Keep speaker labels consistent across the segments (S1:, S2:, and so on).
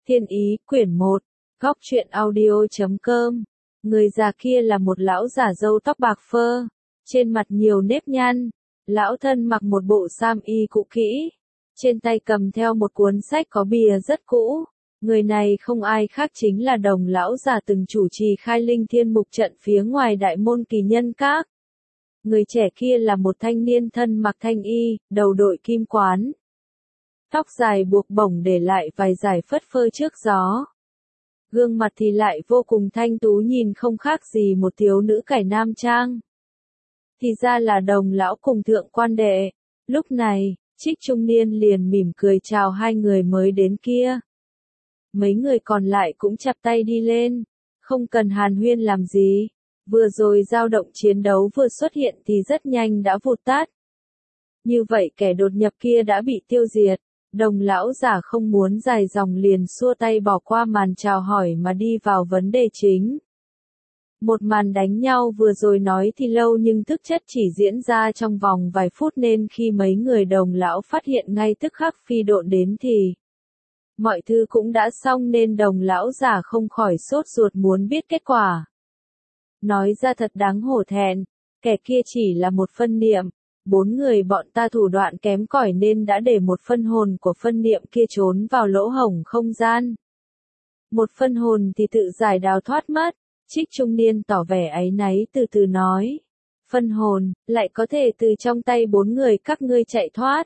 S1: Thiên Ý, quyển 1, Góc truyện audio.com. Người già kia là một lão già râu tóc bạc phơ, trên mặt nhiều nếp nhăn. Lão thân mặc một bộ sam y cũ kỹ, trên tay cầm theo một cuốn sách có bìa rất cũ. Người này không ai khác chính là Đồng lão già từng chủ trì khai linh thiên mục trận phía ngoài đại môn Kỳ Nhân Các. Người trẻ kia là một thanh niên thân mặc thanh y, đầu đội kim quán. Tóc dài buộc bổng để lại vài dải phất phơ trước gió. Gương mặt thì lại vô cùng thanh tú, nhìn không khác gì một thiếu nữ cải nam trang. Thì ra là Đồng lão cùng thượng quan đệ. Lúc này, Trích trung niên liền mỉm cười chào hai người mới đến kia. Mấy người còn lại cũng chắp tay đi lên, không cần hàn huyên làm gì. Vừa rồi dao động chiến đấu vừa xuất hiện thì rất nhanh đã vụt tắt. Như vậy kẻ đột nhập kia đã bị tiêu diệt. Đồng lão giả không muốn dài dòng liền xua tay bỏ qua màn chào hỏi mà đi vào vấn đề chính. Một màn đánh nhau vừa rồi nói thì lâu nhưng thực chất chỉ diễn ra trong vòng vài phút, nên khi mấy người Đồng lão phát hiện ngay tức khắc phi độn đến thì mọi thứ cũng đã xong, nên Đồng lão giả không khỏi sốt ruột muốn biết kết quả. Nói ra thật đáng hổ thẹn, kẻ kia chỉ là một phân niệm. 4 người bọn ta thủ đoạn kém cỏi nên đã để một phân hồn của phân niệm kia trốn vào lỗ hổng không gian. Một phân hồn thì tự giải đào thoát mất. Trích trung niên tỏ vẻ áy náy từ từ nói. Phân hồn, lại có thể từ trong tay 4 người các ngươi chạy thoát.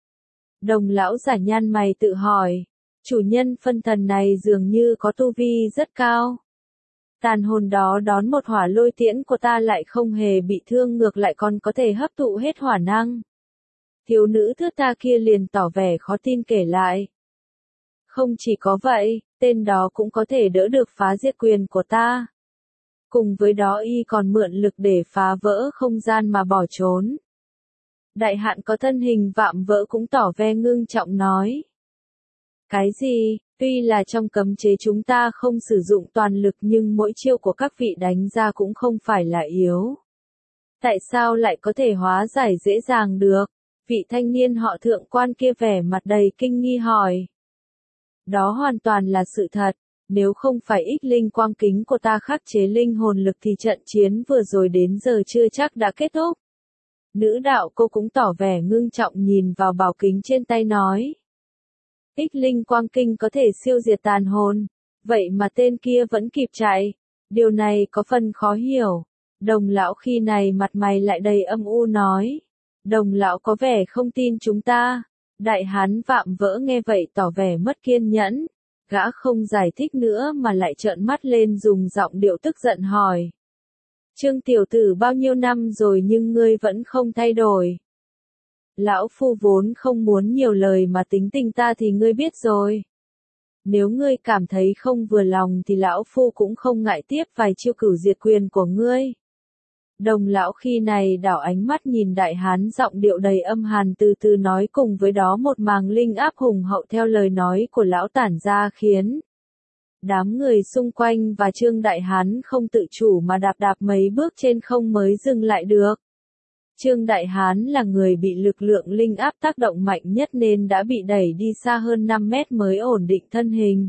S1: Đồng lão giả nhăn mày tự hỏi. Chủ nhân phân thần này dường như có tu vi rất cao. Tàn hồn đó đón một hỏa lôi tiễn của ta lại không hề bị thương, ngược lại còn có thể hấp thụ hết hỏa năng. Thiếu nữ thước tha kia liền tỏ vẻ khó tin kể lại. Không chỉ có vậy, tên đó cũng có thể đỡ được phá diệt quyền của ta. Cùng với đó y còn mượn lực để phá vỡ không gian mà bỏ trốn. Đại hạn có thân hình vạm vỡ cũng tỏ vẻ ngưng trọng nói. Cái gì? Tuy là trong cấm chế chúng ta không sử dụng toàn lực nhưng mỗi chiêu của các vị đánh ra cũng không phải là yếu. Tại sao lại có thể hóa giải dễ dàng được? Vị thanh niên họ thượng quan kia vẻ mặt đầy kinh nghi hỏi. Đó hoàn toàn là sự thật, nếu không phải ích linh quang kính của ta khắc chế linh hồn lực thì trận chiến vừa rồi đến giờ chưa chắc đã kết thúc. Nữ đạo cô cũng tỏ vẻ ngưng trọng nhìn vào bảo kính trên tay nói. Ích linh quang kinh có thể siêu diệt tàn hồn, vậy mà tên kia vẫn kịp chạy, điều này có phần khó hiểu. Đồng lão khi này mặt mày lại đầy âm u nói. Đồng lão có vẻ không tin chúng ta. Đại hán vạm vỡ nghe vậy tỏ vẻ mất kiên nhẫn, gã không giải thích nữa mà lại trợn mắt lên dùng giọng điệu tức giận hỏi. Trương tiểu tử bao nhiêu năm rồi nhưng ngươi vẫn không thay đổi. Lão phu vốn không muốn nhiều lời mà tính tình ta thì ngươi biết rồi. Nếu ngươi cảm thấy không vừa lòng thì lão phu cũng không ngại tiếp vài chiêu cửu diệt quyền của ngươi. Đồng lão khi này đảo ánh mắt nhìn đại hán, giọng điệu đầy âm hàn từ từ nói, cùng với đó một màng linh áp hùng hậu theo lời nói của lão tản ra khiến đám người xung quanh và Trương đại hán không tự chủ mà đạp đạp mấy bước trên không mới dừng lại được. Trương đại hán là người bị lực lượng linh áp tác động mạnh nhất nên đã bị đẩy đi xa hơn 5 mét mới ổn định thân hình.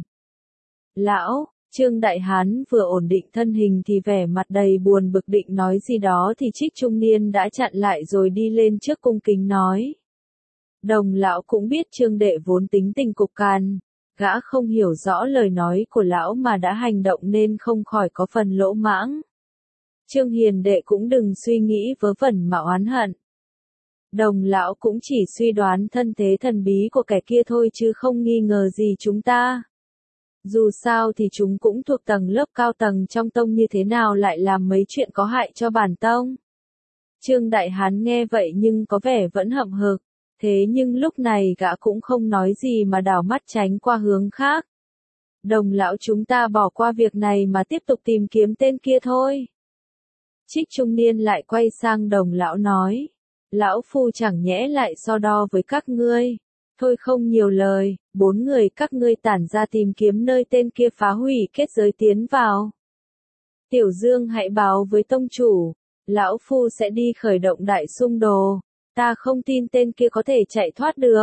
S1: Lão, Trương đại hán vừa ổn định thân hình thì vẻ mặt đầy buồn bực định nói gì đó thì Trích trung niên đã chặn lại rồi đi lên trước cung kính nói. Đồng lão cũng biết Trương đệ vốn tính tình cục cằn, gã không hiểu rõ lời nói của lão mà đã hành động nên không khỏi có phần lỗ mãng. Trương hiền đệ cũng đừng suy nghĩ vớ vẩn mà oán hận. Đồng lão cũng chỉ suy đoán thân thế thần bí của kẻ kia thôi chứ không nghi ngờ gì chúng ta. Dù sao thì chúng cũng thuộc tầng lớp cao tầng trong tông, như thế nào lại làm mấy chuyện có hại cho bản tông. Trương đại hán nghe vậy nhưng có vẻ vẫn hậm hực, thế nhưng lúc này gã cũng không nói gì mà đảo mắt tránh qua hướng khác. Đồng lão, chúng ta bỏ qua việc này mà tiếp tục tìm kiếm tên kia thôi. Trích trung niên lại quay sang đồng lão nói. Lão phu chẳng nhẽ lại so đo với các ngươi. Thôi không nhiều lời, 4 người các ngươi tản ra tìm kiếm nơi tên kia phá hủy kết giới tiến vào. Tiểu Dương hãy báo với tông chủ, lão phu sẽ đi khởi động đại xung đồ. Ta không tin tên kia có thể chạy thoát được.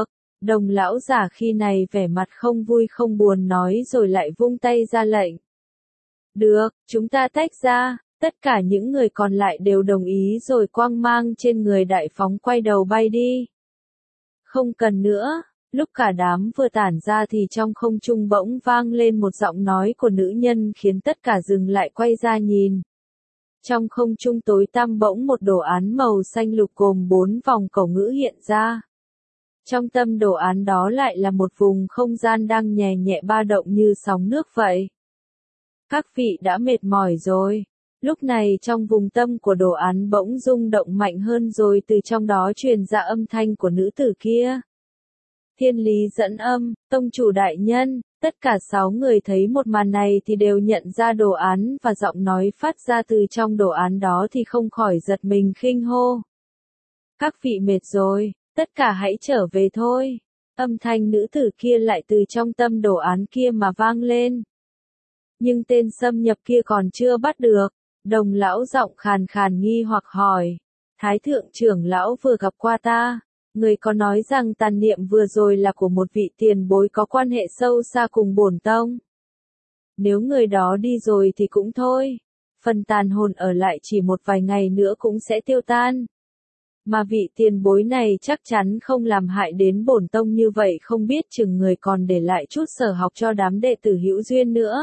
S1: Đồng lão giả khi này vẻ mặt không vui không buồn nói rồi lại vung tay ra lệnh. Được, chúng ta tách ra, tất cả những người còn lại đều đồng ý rồi quang mang trên người đại phóng quay đầu bay đi. Không cần nữa, lúc cả đám vừa tản ra thì trong không trung bỗng vang lên một giọng nói của nữ nhân khiến tất cả dừng lại quay ra nhìn. Trong không trung tối tăm bỗng một đồ án màu xanh lục gồm 4 vòng cổ ngữ hiện ra. Trong tâm đồ án đó lại là một vùng không gian đang nhẹ nhẹ ba động như sóng nước vậy. Các vị đã mệt mỏi rồi. Lúc này trong vùng tâm của đồ án bỗng rung động mạnh hơn rồi từ trong đó truyền ra âm thanh của nữ tử kia. Thiên lý dẫn âm, tông chủ đại nhân, tất cả 6 người thấy một màn này thì đều nhận ra đồ án và giọng nói phát ra từ trong đồ án đó thì không khỏi giật mình khinh hô. Các vị mệt rồi, tất cả hãy trở về thôi. Âm thanh nữ tử kia lại từ trong tâm đồ án kia mà vang lên. Nhưng tên xâm nhập kia còn chưa bắt được. Đồng lão giọng khàn khàn nghi hoặc hỏi. Thái thượng trưởng lão vừa gặp qua ta. Người có nói rằng tàn niệm vừa rồi là của một vị tiền bối có quan hệ sâu xa cùng bổn tông. Nếu người đó đi rồi thì cũng thôi. Phần tàn hồn ở lại chỉ một vài ngày nữa cũng sẽ tiêu tan. Mà vị tiền bối này chắc chắn không làm hại đến bổn tông như vậy, không biết chừng người còn để lại chút sở học cho đám đệ tử hữu duyên nữa.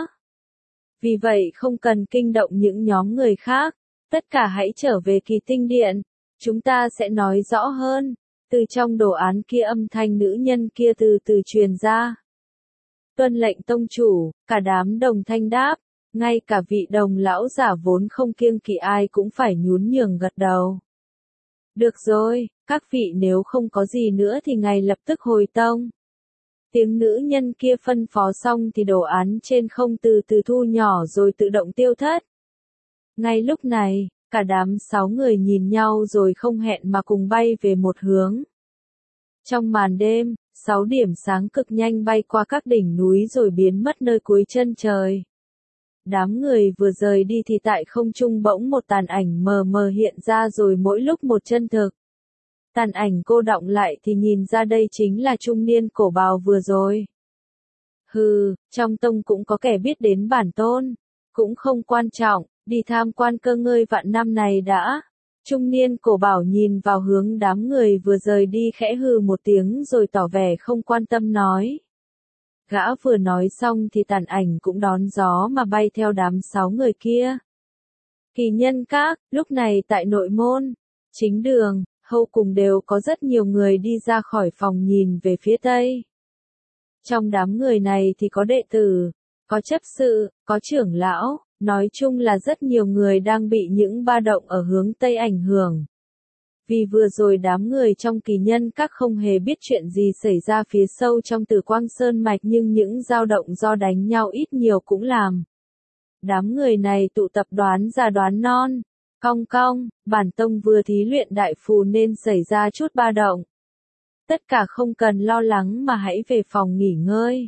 S1: Vì vậy không cần kinh động những nhóm người khác, tất cả hãy trở về Kỳ Tinh Điện, chúng ta sẽ nói rõ hơn. Từ trong đồ án kia âm thanh nữ nhân kia từ từ truyền ra. Tuân lệnh tông chủ, cả đám đồng thanh đáp, ngay cả vị đồng lão giả vốn không kiêng kỵ ai cũng phải nhún nhường gật đầu. Được rồi, các vị nếu không có gì nữa thì ngay lập tức hồi tông. Tiếng nữ nhân kia phân phó xong thì đồ án trên không từ từ thu nhỏ rồi tự động tiêu thất. Ngay lúc này, cả đám 6 người nhìn nhau rồi không hẹn mà cùng bay về một hướng. Trong màn đêm, 6 điểm sáng cực nhanh bay qua các đỉnh núi rồi biến mất nơi cuối chân trời. Đám người vừa rời đi thì tại không trung bỗng một tàn ảnh mờ mờ hiện ra rồi mỗi lúc một chân thực. Tàn ảnh cô đọng lại thì nhìn ra đây chính là trung niên cổ bào vừa rồi. Hừ, trong tông cũng có kẻ biết đến bản tôn. Cũng không quan trọng, đi tham quan cơ ngơi vạn năm này đã. Trung niên cổ bảo nhìn vào hướng đám người vừa rời đi khẽ hừ một tiếng rồi tỏ vẻ không quan tâm nói. Gã vừa nói xong thì tàn ảnh cũng đón gió mà bay theo đám 6 người kia. Kỳ nhân các, lúc này tại nội môn, chính đường, hậu cùng đều có rất nhiều người đi ra khỏi phòng nhìn về phía tây. Trong đám người này thì có đệ tử, có chấp sự, có trưởng lão, nói chung là rất nhiều người đang bị những ba động ở hướng tây ảnh hưởng. Vì vừa rồi đám người trong kỳ nhân các không hề biết chuyện gì xảy ra phía sâu trong Tử Quang Sơn Mạch, nhưng những dao động do đánh nhau ít nhiều cũng làm. Đám người này tụ tập đoán già đoán non. Cong cong, bản tông vừa thí luyện đại phù nên xảy ra chút ba động. Tất cả không cần lo lắng mà hãy về phòng nghỉ ngơi.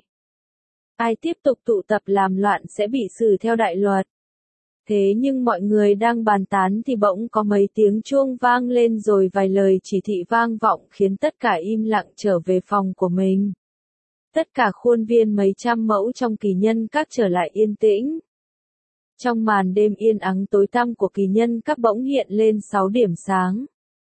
S1: Ai tiếp tục tụ tập làm loạn sẽ bị xử theo đại luật. Thế nhưng mọi người đang bàn tán thì bỗng có mấy tiếng chuông vang lên rồi vài lời chỉ thị vang vọng khiến tất cả im lặng trở về phòng của mình. Tất cả khuôn viên mấy trăm mẫu trong kỳ nhân các trở lại yên tĩnh. Trong màn đêm yên ắng tối tăm của kỳ nhân các bỗng hiện lên 6 điểm sáng.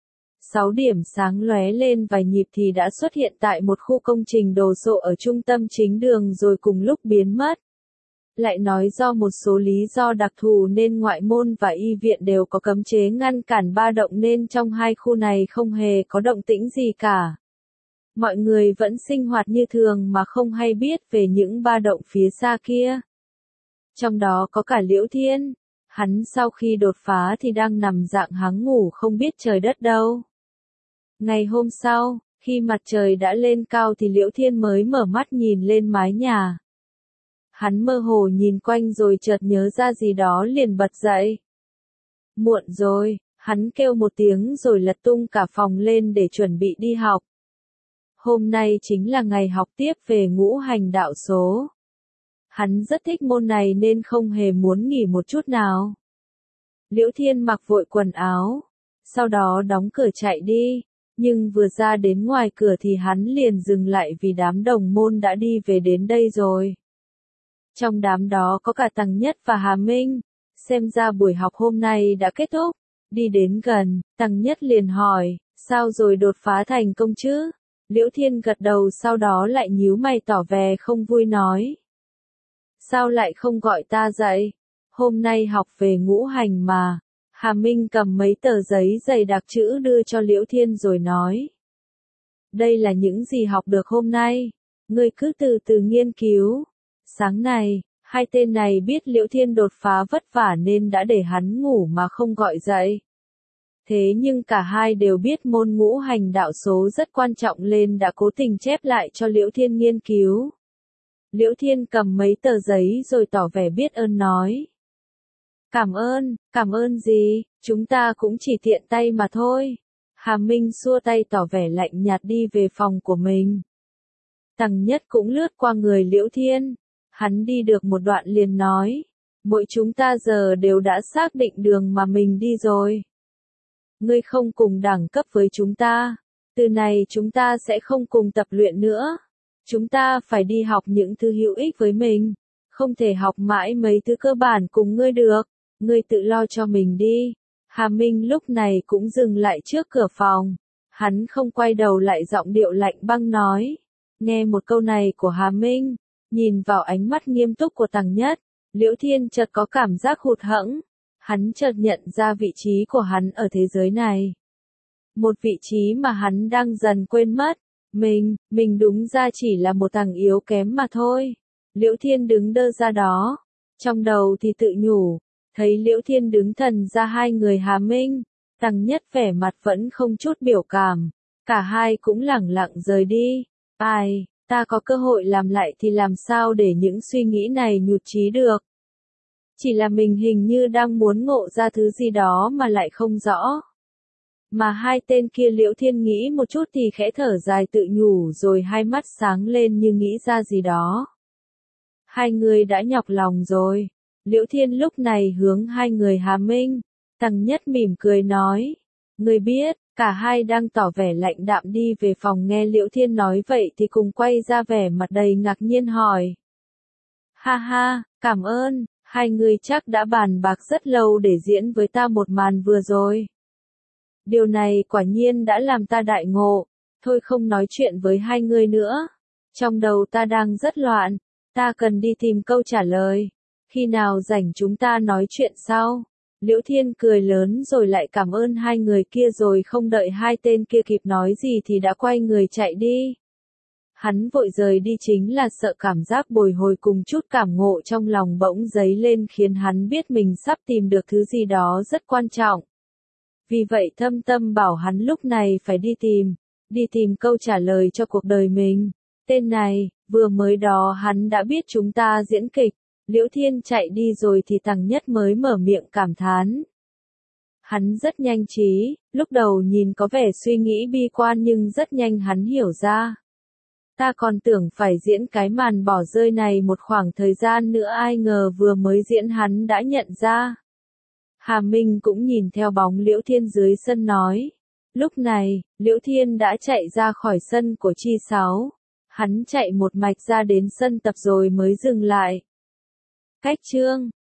S1: 6 điểm sáng lóe lên vài nhịp thì đã xuất hiện tại một khu công trình đồ sộ ở trung tâm chính đường rồi cùng lúc biến mất. Lại nói do một số lý do đặc thù nên ngoại môn và y viện đều có cấm chế ngăn cản ba động nên trong hai khu này không hề có động tĩnh gì cả. Mọi người vẫn sinh hoạt như thường mà không hay biết về những ba động phía xa kia. Trong đó có cả Liễu Thiên, hắn sau khi đột phá thì đang nằm dạng háng ngủ không biết trời đất đâu. Ngày hôm sau, khi mặt trời đã lên cao thì Liễu Thiên mới mở mắt nhìn lên mái nhà. Hắn mơ hồ nhìn quanh rồi chợt nhớ ra gì đó liền bật dậy. Muộn rồi, hắn kêu một tiếng rồi lật tung cả phòng lên để chuẩn bị đi học. Hôm nay chính là ngày học tiếp về ngũ hành đạo số. Hắn rất thích môn này nên không hề muốn nghỉ một chút nào. Liễu Thiên mặc vội quần áo, sau đó đóng cửa chạy đi. Nhưng vừa ra đến ngoài cửa thì hắn liền dừng lại vì đám đồng môn đã đi về đến đây rồi. Trong đám đó có cả Tằng Nhất và Hà Minh, xem ra buổi học hôm nay đã kết thúc. Đi đến gần, Tằng Nhất liền hỏi, sao rồi đột phá thành công chứ? Liễu Thiên gật đầu sau đó lại nhíu mày tỏ vẻ không vui nói. Sao lại không gọi ta dậy? Hôm nay học về ngũ hành mà. Hà Minh cầm mấy tờ giấy dày đặc chữ đưa cho Liễu Thiên rồi nói. Đây là những gì học được hôm nay. Ngươi cứ từ từ nghiên cứu. Sáng này, hai tên này biết Liễu Thiên đột phá vất vả nên đã để hắn ngủ mà không gọi dậy. Thế nhưng cả hai đều biết môn ngũ hành đạo số rất quan trọng nên đã cố tình chép lại cho Liễu Thiên nghiên cứu. Liễu Thiên cầm mấy tờ giấy rồi tỏ vẻ biết ơn nói. Cảm ơn gì, chúng ta cũng chỉ tiện tay mà thôi. Hà Minh xua tay tỏ vẻ lạnh nhạt đi về phòng của mình. Tằng Nhất cũng lướt qua người Liễu Thiên. Hắn đi được một đoạn liền nói. Mỗi chúng ta giờ đều đã xác định đường mà mình đi rồi. Ngươi không cùng đẳng cấp với chúng ta. Từ này chúng ta sẽ không cùng tập luyện nữa. Chúng ta phải đi học những thứ hữu ích với mình. Không thể học mãi mấy thứ cơ bản cùng ngươi được. Ngươi tự lo cho mình đi. Hà Minh lúc này cũng dừng lại trước cửa phòng. Hắn không quay đầu lại giọng điệu lạnh băng nói. Nghe một câu này của Hà Minh, nhìn vào ánh mắt nghiêm túc của Tằng Nhất, Liễu Thiên chợt có cảm giác hụt hẫng. Hắn chợt nhận ra vị trí của hắn ở thế giới này. Một vị trí mà hắn đang dần quên mất. Mình đúng ra chỉ là một thằng yếu kém mà thôi. Liễu Thiên đứng đơ ra đó. Trong đầu thì tự nhủ. Thấy Liễu Thiên đứng thần ra hai người Hà Minh. Tằng Nhất vẻ mặt vẫn không chút biểu cảm. Cả hai cũng lẳng lặng rời đi. Ai, ta có cơ hội làm lại thì làm sao để những suy nghĩ này nhụt chí được. Chỉ là mình hình như đang muốn ngộ ra thứ gì đó mà lại không rõ. Mà hai tên kia Liễu Thiên nghĩ một chút thì khẽ thở dài tự nhủ rồi hai mắt sáng lên như nghĩ ra gì đó. Hai người đã nhọc lòng rồi. Liễu Thiên lúc này hướng hai người Hà Minh. Tằng Nhất mỉm cười nói. Người biết, cả hai đang tỏ vẻ lạnh đạm đi về phòng nghe Liễu Thiên nói vậy thì cùng quay ra vẻ mặt đầy ngạc nhiên hỏi. Ha ha, cảm ơn, hai người chắc đã bàn bạc rất lâu để diễn với ta một màn vừa rồi. Điều này quả nhiên đã làm ta đại ngộ, thôi không nói chuyện với hai người nữa. Trong đầu ta đang rất loạn, ta cần đi tìm câu trả lời. Khi nào rảnh chúng ta nói chuyện sau. Liễu Thiên cười lớn rồi lại cảm ơn hai người kia rồi không đợi hai tên kia kịp nói gì thì đã quay người chạy đi. Hắn vội rời đi chính là sợ cảm giác bồi hồi cùng chút cảm ngộ trong lòng bỗng dấy lên khiến hắn biết mình sắp tìm được thứ gì đó rất quan trọng. Vì vậy thâm tâm bảo hắn lúc này phải đi tìm câu trả lời cho cuộc đời mình. Tên này, vừa mới đó hắn đã biết chúng ta diễn kịch. Liễu Thiên chạy đi rồi thì Tằng Nhất mới mở miệng cảm thán. Hắn rất nhanh trí, lúc đầu nhìn có vẻ suy nghĩ bi quan nhưng rất nhanh hắn hiểu ra. Ta còn tưởng phải diễn cái màn bỏ rơi này một khoảng thời gian nữa ai ngờ vừa mới diễn hắn đã nhận ra. Hà Minh cũng nhìn theo bóng Liễu Thiên dưới sân nói. Lúc này, Liễu Thiên đã chạy ra khỏi sân của Chi Sáu. Hắn chạy một mạch ra đến sân tập rồi mới dừng lại. Cách chương